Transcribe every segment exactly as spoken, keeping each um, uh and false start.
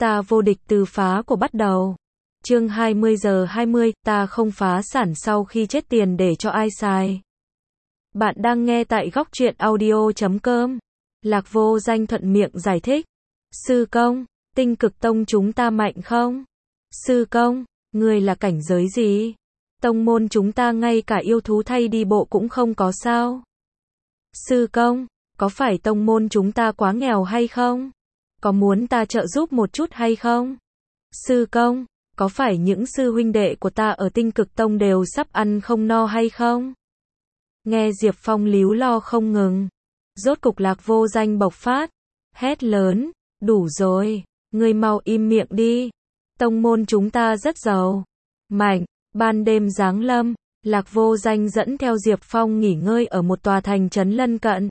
Ta vô địch từ phá của bắt đầu. Chương hai mươi giờ hai mươi, ta không phá sản sau khi chết tiền để cho ai xài. Bạn đang nghe tại góc truyện audio chấm com. Lạc Vô Danh thuận miệng giải thích. Sư công, Tinh Cực Tông chúng ta mạnh không? Sư công, người là cảnh giới gì? Tông môn chúng ta ngay cả yêu thú thay đi bộ cũng không có sao? Sư công, có phải tông môn chúng ta quá nghèo hay không? Có muốn ta trợ giúp một chút hay không? Sư công, có phải những sư huynh đệ của ta ở Tinh Cực Tông đều sắp ăn không no hay không? Nghe Diệp Phong líu lo không ngừng. Rốt cục Lạc Vô Danh bộc phát. Hét lớn, đủ rồi, ngươi mau im miệng đi. Tông môn chúng ta rất giàu, mạnh. Ban đêm giáng lâm, Lạc Vô Danh dẫn theo Diệp Phong nghỉ ngơi ở một tòa thành trấn lân cận.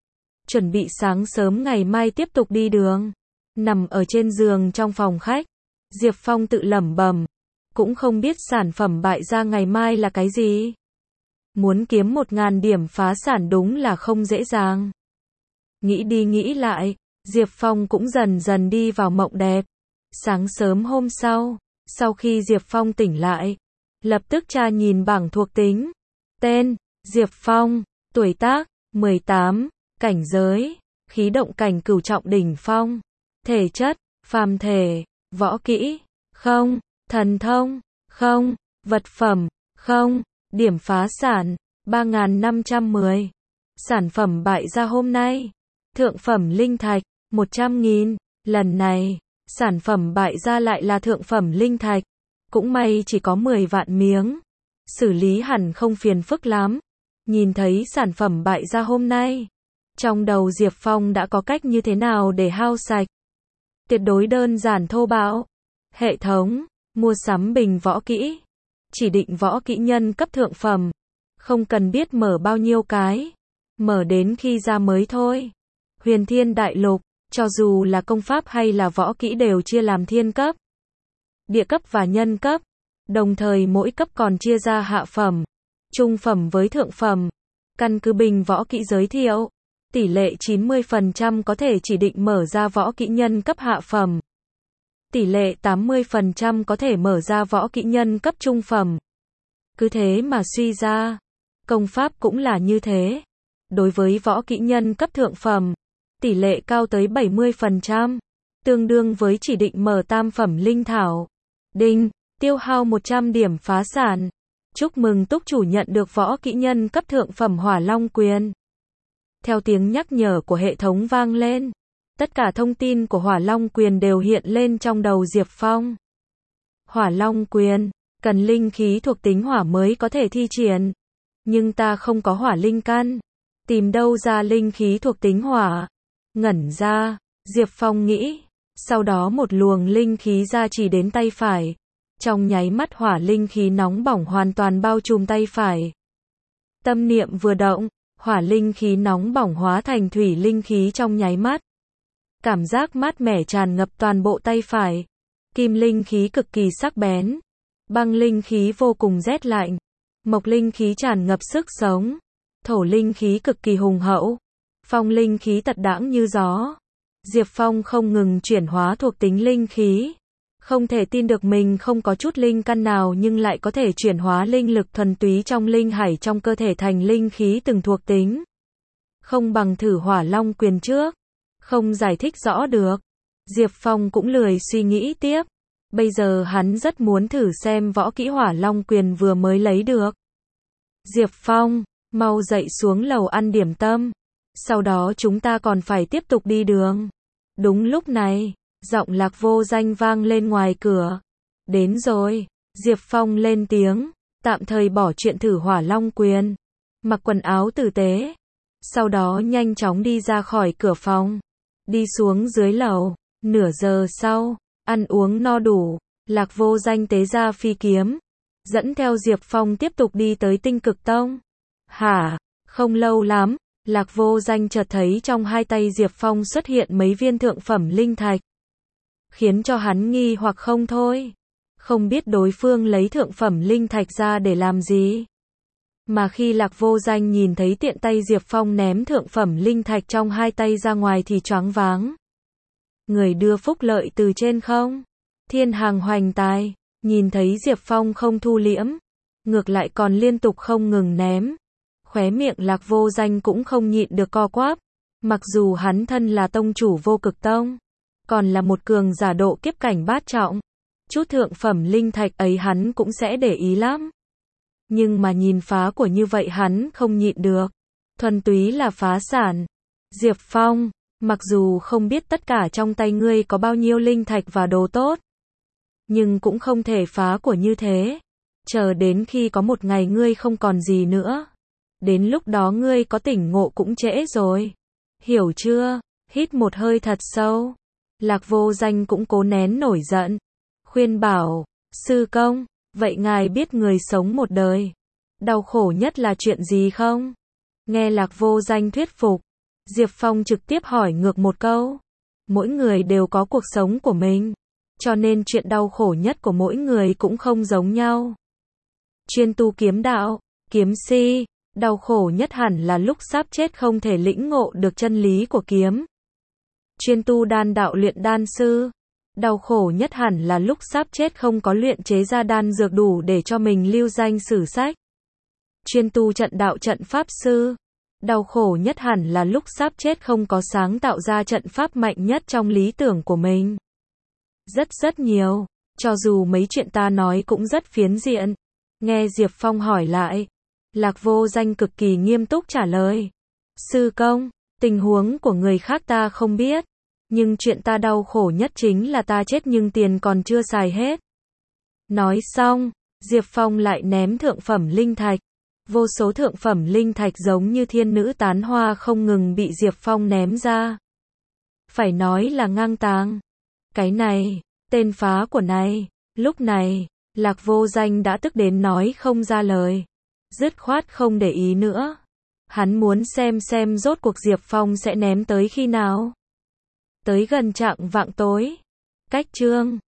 Chuẩn bị sáng sớm ngày mai tiếp tục đi đường. Nằm ở trên giường trong phòng khách, Diệp Phong tự lẩm bẩm, cũng không biết sản phẩm bại gia ngày mai là cái gì. Muốn kiếm một ngàn điểm phá sản đúng là không dễ dàng. Nghĩ đi nghĩ lại, Diệp Phong cũng dần dần đi vào mộng đẹp. Sáng sớm hôm sau, sau khi Diệp Phong tỉnh lại, lập tức tra nhìn bảng thuộc tính. Tên, Diệp Phong, tuổi tác, mười tám, cảnh giới, khí động cảnh cửu trọng đỉnh phong, thể chất, phàm thể, võ kỹ, không, thần thông, không, vật phẩm, không, điểm phá sản, ba nghìn năm trăm mười. Sản phẩm bại gia hôm nay, thượng phẩm linh thạch, một trăm nghìn, lần này, sản phẩm bại gia lại là thượng phẩm linh thạch. Cũng may chỉ có mười vạn miếng. Xử lý hẳn không phiền phức lắm. Nhìn thấy sản phẩm bại gia hôm nay, trong đầu Diệp Phong đã có cách như thế nào để hao sạch. Tuyệt đối đơn giản thô bạo. Hệ thống, mua sắm bình võ kỹ. Chỉ định võ kỹ nhân cấp thượng phẩm. Không cần biết mở bao nhiêu cái. Mở đến khi ra mới thôi. Huyền Thiên Đại Lục, cho dù là công pháp hay là võ kỹ đều chia làm thiên cấp, địa cấp và nhân cấp. Đồng thời mỗi cấp còn chia ra hạ phẩm, trung phẩm với thượng phẩm. Căn cứ bình võ kỹ giới thiệu, tỷ lệ chín mươi phần trăm có thể chỉ định mở ra võ kỹ nhân cấp hạ phẩm. Tỷ lệ tám mươi phần trăm có thể mở ra võ kỹ nhân cấp trung phẩm. Cứ thế mà suy ra, công pháp cũng là như thế. Đối với võ kỹ nhân cấp thượng phẩm, tỷ lệ cao tới bảy mươi phần trăm, tương đương với chỉ định mở tam phẩm linh thảo. Đinh, tiêu hao một trăm điểm phá sản. Chúc mừng túc chủ nhận được võ kỹ nhân cấp thượng phẩm Hỏa Long Quyền. Theo tiếng nhắc nhở của hệ thống vang lên, tất cả thông tin của Hỏa Long Quyền đều hiện lên trong đầu Diệp Phong. Hỏa Long Quyền, cần linh khí thuộc tính hỏa mới có thể thi triển. Nhưng ta không có hỏa linh căn. Tìm đâu ra linh khí thuộc tính hỏa? Ngẩn ra, Diệp Phong nghĩ. Sau đó một luồng linh khí ra chỉ đến tay phải. Trong nháy mắt hỏa linh khí nóng bỏng hoàn toàn bao trùm tay phải. Tâm niệm vừa động, hỏa linh khí nóng bỏng hóa thành thủy linh khí trong nháy mắt. Cảm giác mát mẻ tràn ngập toàn bộ tay phải. Kim linh khí cực kỳ sắc bén. Băng linh khí vô cùng rét lạnh. Mộc linh khí tràn ngập sức sống. Thổ linh khí cực kỳ hùng hậu. Phong linh khí tật đãng như gió. Diệp Phong không ngừng chuyển hóa thuộc tính linh khí. Không thể tin được mình không có chút linh căn nào nhưng lại có thể chuyển hóa linh lực thuần túy trong linh hải trong cơ thể thành linh khí từng thuộc tính. Không bằng thử Hỏa Long Quyền trước. Không giải thích rõ được. Diệp Phong cũng lười suy nghĩ tiếp. Bây giờ hắn rất muốn thử xem võ kỹ Hỏa Long Quyền vừa mới lấy được. Diệp Phong, mau dậy xuống lầu ăn điểm tâm. Sau đó chúng ta còn phải tiếp tục đi đường. Đúng lúc này, giọng Lạc Vô Danh vang lên ngoài cửa. Đến rồi, Diệp Phong lên tiếng, tạm thời bỏ chuyện thử Hỏa Long Quyền. Mặc quần áo tử tế. Sau đó nhanh chóng đi ra khỏi cửa phòng. Đi xuống dưới lầu. Nửa giờ sau, ăn uống no đủ, Lạc Vô Danh tế ra phi kiếm. Dẫn theo Diệp Phong tiếp tục đi tới Tinh Cực Tông. Hả, không lâu lắm. Lạc Vô Danh chợt thấy trong hai tay Diệp Phong xuất hiện mấy viên thượng phẩm linh thạch. Khiến cho hắn nghi hoặc không thôi. Không biết đối phương lấy thượng phẩm linh thạch ra để làm gì. Mà khi Lạc Vô Danh nhìn thấy tiện tay Diệp Phong ném thượng phẩm linh thạch trong hai tay ra ngoài thì choáng váng. người đưa phúc lợi từ trên không. Thiên hàng hoành tài, nhìn thấy Diệp Phong không thu liễm, ngược lại còn liên tục không ngừng ném. Khóe miệng Lạc Vô Danh cũng không nhịn được co quắp. Mặc dù hắn thân là tông chủ Vô Cực Tông, còn là một cường giả độ kiếp cảnh bát trọng, chút thượng phẩm linh thạch ấy hắn cũng sẽ để ý lắm. Nhưng mà nhìn phá của như vậy hắn không nhịn được. Thuần túy là phá sản. Diệp Phong, mặc dù không biết tất cả trong tay ngươi có bao nhiêu linh thạch và đồ tốt, nhưng cũng không thể phá của như thế. Chờ đến khi có một ngày ngươi không còn gì nữa, đến lúc đó ngươi có tỉnh ngộ cũng trễ rồi. Hiểu chưa? Hít một hơi thật sâu. Lạc Vô Danh cũng cố nén nổi giận. Khuyên bảo, sư công, vậy ngài biết người sống một đời, đau khổ nhất là chuyện gì không? Nghe Lạc Vô Danh thuyết phục, Diệp Phong trực tiếp hỏi ngược một câu. Mỗi người đều có cuộc sống của mình, cho nên chuyện đau khổ nhất của mỗi người cũng không giống nhau. Chuyên tu kiếm đạo, kiếm si, đau khổ nhất hẳn là lúc sắp chết không thể lĩnh ngộ được chân lý của kiếm. Chuyên tu đan đạo luyện đan sư, đau khổ nhất hẳn là lúc sắp chết không có luyện chế ra đan dược đủ để cho mình lưu danh sử sách. Chuyên tu trận đạo trận pháp sư, đau khổ nhất hẳn là lúc sắp chết không có sáng tạo ra trận pháp mạnh nhất trong lý tưởng của mình. Rất rất nhiều, cho dù mấy chuyện ta nói cũng rất phiến diện. Nghe Diệp Phong hỏi lại, Lạc Vô Danh cực kỳ nghiêm túc trả lời. Sư công, tình huống của người khác ta không biết, nhưng chuyện ta đau khổ nhất chính là ta chết nhưng tiền còn chưa xài hết. Nói xong, Diệp Phong lại ném thượng phẩm linh thạch. Vô số thượng phẩm linh thạch giống như thiên nữ tán hoa không ngừng bị Diệp Phong ném ra. Phải nói là ngang tàng. Cái này, tên phá của này. Lúc này, Lạc Vô Danh đã tức đến nói không ra lời. Dứt khoát không để ý nữa. Hắn muốn xem xem rốt cuộc Diệp Phong sẽ ném tới khi nào. Tới gần chạng vạng tối. Cách chương